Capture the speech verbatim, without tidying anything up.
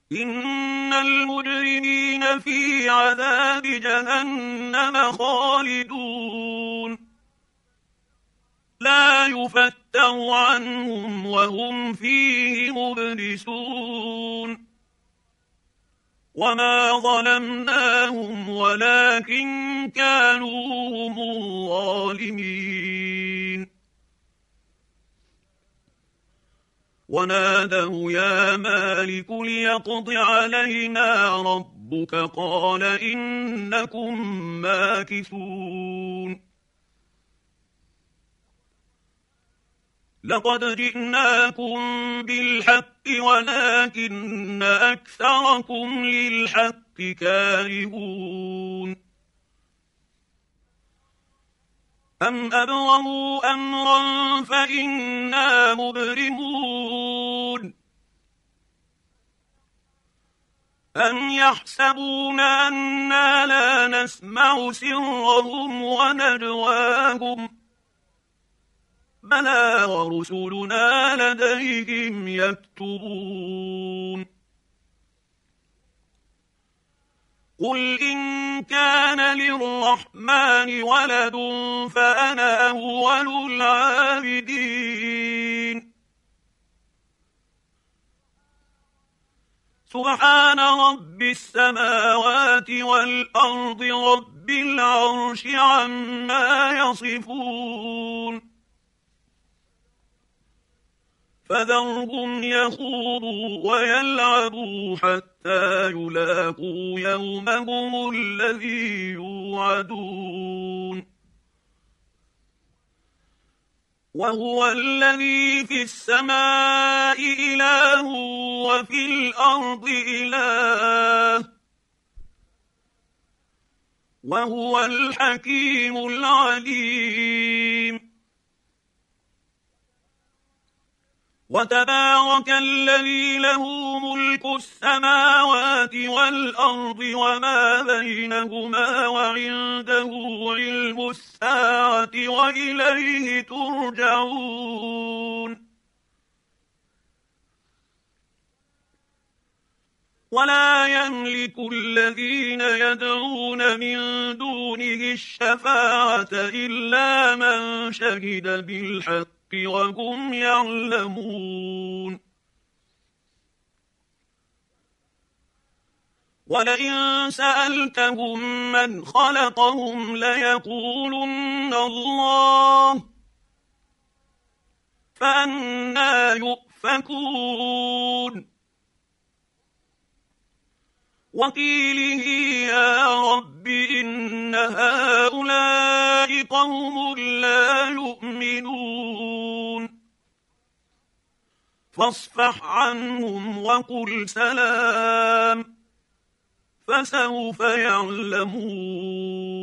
إن المجرمين في عذاب جهنم خالدون لا يفتر عنهم وهم فيه مبلسون وما ظلمناهم ولكن كانوا هم الظالمين ونادوا يا مالك ليقض علينا ربك قال إنكم ماكثون لقد جئناكم بالحق ولكن أكثركم للحق كارهون أم أبرموا أمرا فإنا مبرمون أم يحسبون أنا لا نسمع سرهم ونجواهم بلى ورسلنا لديهم يكتبون قل إن كان للرحمن ولد فأنا أول العابدين سبحان رب السماوات والأرض رب العرش عما يصفون فذرهم يخوضوا ويلعبوا حتى يلاقوا يومهم الذي يوعدون وهو الذي في السماء إله وفي الأرض إله وهو الحكيم العليم وتبارك الذي له ملك السماوات والأرض وما بينهما وعنده علم الساعة وإليه ترجعون ولا يملك الذين يدعون من دونه الشفاعة إلا من شهد بالحق وهم يعلمون ولئن سألتهم من خلقهم ليقولن الله فأنى يؤفكون وقيله يا رب إن هؤلاء قوم لا يؤمنون فاصفح عنهم وقل سلام فسوف يعلمون